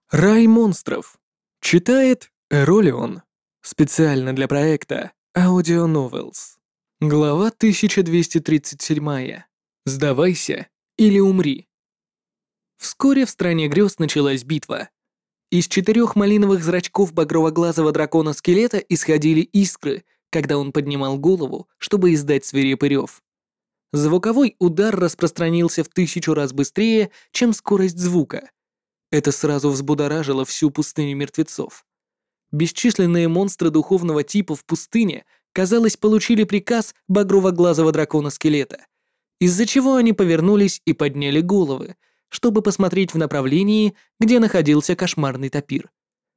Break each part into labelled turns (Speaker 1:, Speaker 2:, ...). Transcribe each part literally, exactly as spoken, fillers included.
Speaker 1: Рай монстров. Читает Эролион. Специально для проекта Audio Novels. Глава тысяча двести тридцать семь. Сдавайся или умри. Вскоре в стране грез началась битва. Из четырех малиновых зрачков багрово-глазого дракона-скелета исходили искры, когда он поднимал голову, чтобы издать свирепый рев. Звуковой удар распространился в тысячу раз быстрее, чем скорость звука. Это сразу взбудоражило всю пустыню мертвецов. Бесчисленные монстры духовного типа в пустыне, казалось, получили приказ багрово-глазого дракона-скелета, из-за чего они повернулись и подняли головы, чтобы посмотреть в направлении, где находился кошмарный тапир.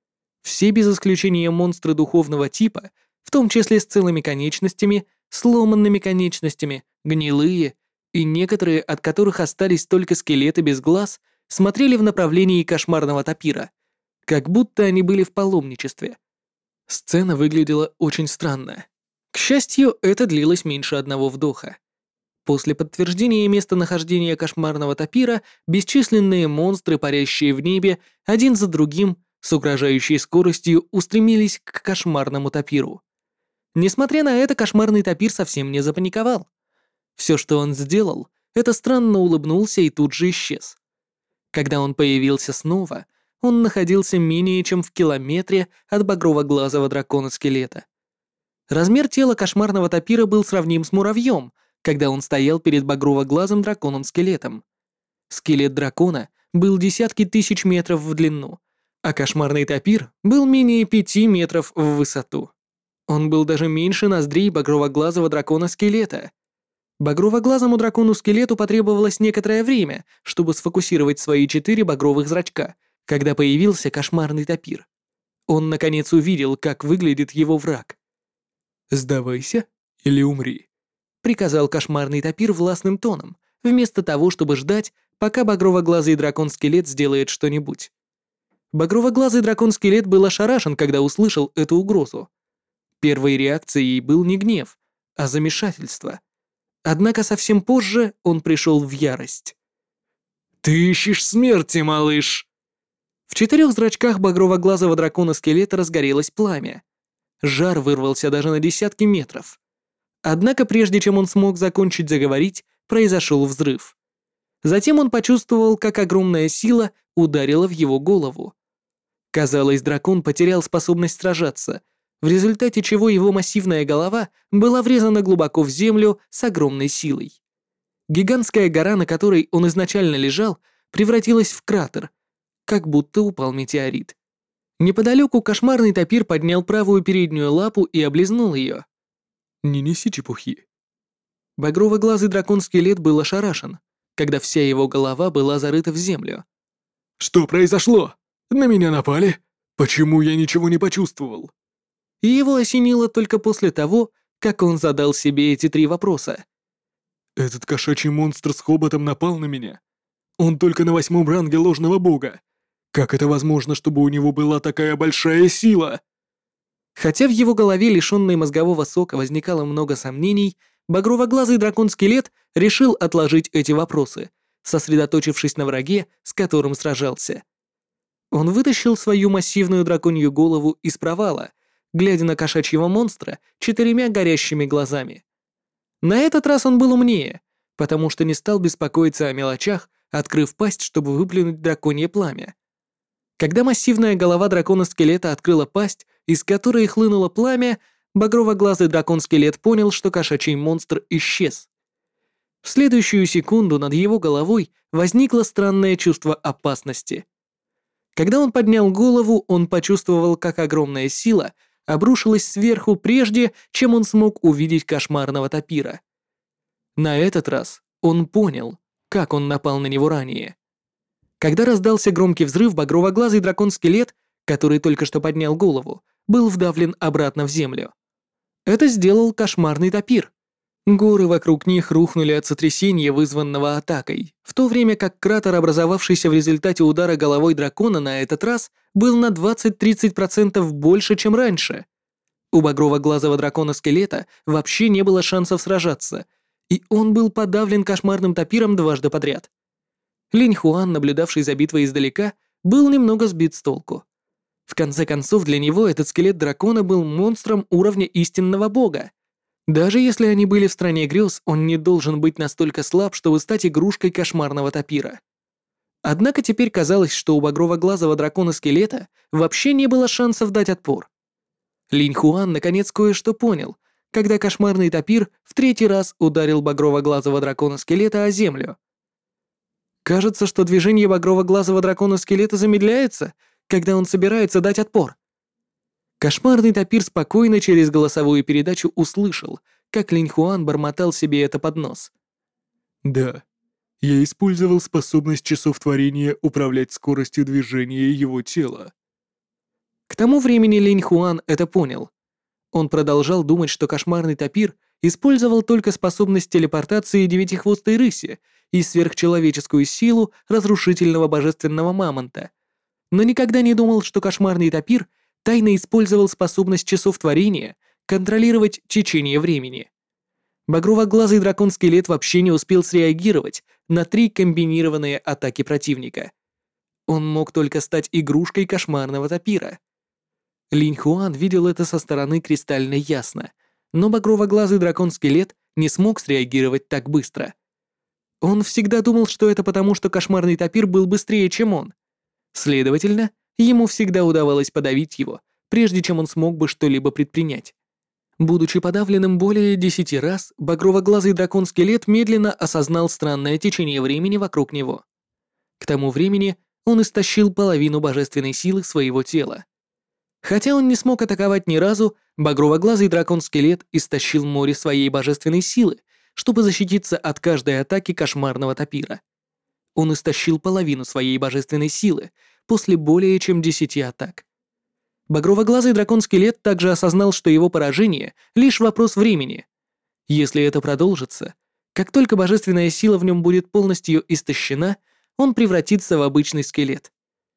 Speaker 1: Все без исключения монстры духовного типа, в том числе с целыми конечностями, сломанными конечностями, гнилые, и некоторые, от которых остались только скелеты без глаз, смотрели в направлении кошмарного тапира, как будто они были в паломничестве. Сцена выглядела очень странно. К счастью, это длилось меньше одного вдоха. После подтверждения местонахождения кошмарного тапира бесчисленные монстры, парящие в небе, один за другим, с угрожающей скоростью устремились к кошмарному тапиру. Несмотря на это, кошмарный тапир совсем не запаниковал. Все, что он сделал, это странно улыбнулся и тут же исчез. Когда он появился снова, он находился менее чем в километре от багрово-глазого дракона-скелета. Размер тела кошмарного тапира был сравним с муравьем, когда он стоял перед багрово-глазым драконом-скелетом. Скелет дракона был десятки тысяч метров в длину, а кошмарный тапир был менее пяти метров в высоту. Он был даже меньше ноздрей багрово-глазого дракона-скелета. Багрово-глазому дракону-скелету потребовалось некоторое время, чтобы сфокусировать свои четыре багровых зрачка, когда появился кошмарный тапир. Он, наконец, увидел, как выглядит его враг. «Сдавайся или умри», — приказал кошмарный тапир властным тоном, вместо того, чтобы ждать, пока багрово-глазый дракон-скелет сделает что-нибудь. Багрово-глазый дракон-скелет был ошарашен, когда услышал эту угрозу. Первой реакцией был не гнев, а замешательство. Однако совсем позже он пришел в ярость. «Ты ищешь смерти, малыш!» В четырех зрачках багрово-глазого дракона-скелета разгорелось пламя. Жар вырвался даже на десятки метров. Однако прежде чем он смог закончить заговорить, произошел взрыв. Затем он почувствовал, как огромная сила ударила в его голову. Казалось, дракон потерял способность сражаться, в результате чего его массивная голова была врезана глубоко в землю с огромной силой. Гигантская гора, на которой он изначально лежал, превратилась в кратер, как будто упал метеорит. Неподалеку кошмарный тапир поднял правую переднюю лапу и облизнул ее. «Не неси чепухи». Багрово-глазый дракон-скелет был ошарашен, когда вся его голова была зарыта в землю.
Speaker 2: «Что произошло? На меня напали? Почему я ничего не почувствовал?»
Speaker 1: И его осенило только после того, как он задал себе эти три вопроса.
Speaker 2: «Этот кошачий монстр с хоботом напал на меня. Он только на восьмом ранге ложного бога. Как это возможно, чтобы у него была такая большая сила?»
Speaker 1: Хотя в его голове, лишённой мозгового сока, возникало много сомнений, багрово-глазый дракон-скелет решил отложить эти вопросы, сосредоточившись на враге, с которым сражался. Он вытащил свою массивную драконью голову из провала, глядя на кошачьего монстра четырьмя горящими глазами. На этот раз он был умнее, потому что не стал беспокоиться о мелочах, открыв пасть, чтобы выплюнуть драконье пламя. Когда массивная голова дракона-скелета открыла пасть, из которой хлынуло пламя, багрово-глазый дракон-скелет понял, что кошачий монстр исчез. В следующую секунду над его головой возникло странное чувство опасности. Когда он поднял голову, он почувствовал, как огромная сила обрушилась сверху прежде, чем он смог увидеть кошмарного тапира. На этот раз он понял, как он напал на него ранее. Когда раздался громкий взрыв, багрово-глазый дракон-скелет, который только что поднял голову, был вдавлен обратно в землю. Это сделал кошмарный тапир. Горы вокруг них рухнули от сотрясения, вызванного атакой, в то время как кратер, образовавшийся в результате удара головой дракона, на этот раз был на двадцать-тридцать процентов больше, чем раньше. У багрово-глазого дракона-скелета вообще не было шансов сражаться, и он был подавлен кошмарным тапиром дважды подряд. Линь Хуан, наблюдавший за битвой издалека, был немного сбит с толку. В конце концов, для него этот скелет дракона был монстром уровня истинного бога. Даже если они были в стране грез, он не должен быть настолько слаб, чтобы стать игрушкой кошмарного тапира. Однако теперь казалось, что у багрово-глазого дракона-скелета вообще не было шансов дать отпор. Линь Хуан наконец кое-что понял, когда кошмарный тапир в третий раз ударил багрово-глазого дракона-скелета о землю. Кажется, что движение багрово-глазого дракона-скелета замедляется, когда он собирается дать отпор. Кошмарный тапир спокойно через голосовую передачу услышал, как Линь Хуан бормотал себе это под нос.
Speaker 2: Да, я использовал способность часов творения управлять скоростью движения его тела.
Speaker 1: К тому времени Линь Хуан это понял. Он продолжал думать, что кошмарный тапир использовал только способность телепортации девятихвостой рыси и сверхчеловеческую силу разрушительного божественного мамонта, но никогда не думал, что кошмарный тапир тайно использовал способность часов творения контролировать течение времени. Багрово-глазый дракон-скелет вообще не успел среагировать на три комбинированные атаки противника. Он мог только стать игрушкой кошмарного тапира. Линь Хуан видел это со стороны кристально ясно, но багрово-глазый дракон-скелет не смог среагировать так быстро. Он всегда думал, что это потому, что кошмарный тапир был быстрее, чем он. Следовательно, ему всегда удавалось подавить его, прежде чем он смог бы что-либо предпринять. Будучи подавленным более десяти раз, багрово-глазый дракон-скелет медленно осознал странное течение времени вокруг него. К тому времени он истощил половину божественной силы своего тела. Хотя он не смог атаковать ни разу, багрово-глазый дракон-скелет истощил море своей божественной силы, чтобы защититься от каждой атаки кошмарного тапира. Он истощил половину своей божественной силы после более чем десяти атак. Багрово-глазый дракон-скелет также осознал, что его поражение — лишь вопрос времени. Если это продолжится, как только божественная сила в нем будет полностью истощена, он превратится в обычный скелет.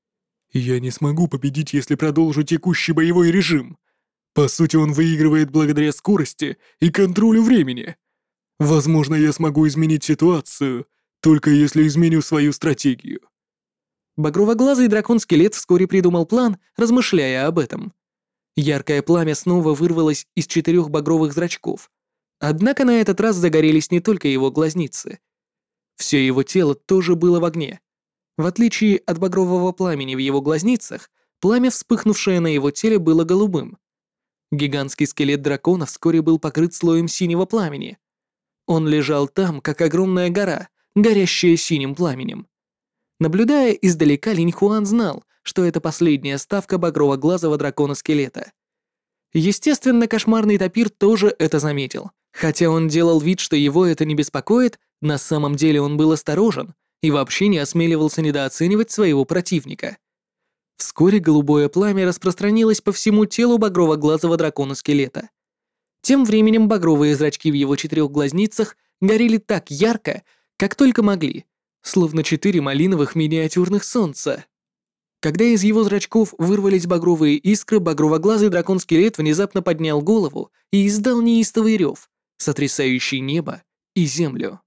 Speaker 2: Я не смогу победить, если продолжу текущий боевой режим. По сути, он выигрывает благодаря скорости и контролю времени. Возможно, я смогу изменить ситуацию, только если изменю свою стратегию.
Speaker 1: Багрово-глазый дракон-скелет вскоре придумал план, размышляя об этом. Яркое пламя снова вырвалось из четырех багровых зрачков. Однако на этот раз загорелись не только его глазницы. Все его тело тоже было в огне. В отличие от багрового пламени в его глазницах, пламя, вспыхнувшее на его теле, было голубым. Гигантский скелет дракона вскоре был покрыт слоем синего пламени. Он лежал там, как огромная гора, горящая синим пламенем. Наблюдая издалека, Линь Хуан знал, что это последняя ставка багрово-глазого дракона-скелета. Естественно, кошмарный тапир тоже это заметил. Хотя он делал вид, что его это не беспокоит, на самом деле он был осторожен и вообще не осмеливался недооценивать своего противника. Вскоре голубое пламя распространилось по всему телу багрово-глазого дракона-скелета. Тем временем багровые зрачки в его четырех глазницах горели так ярко, как только могли, словно четыре малиновых миниатюрных солнца. Когда из его зрачков вырвались багровые искры, багрово-глазый дракон-скелет внезапно поднял голову и издал неистовый рев, сотрясающий небо и землю.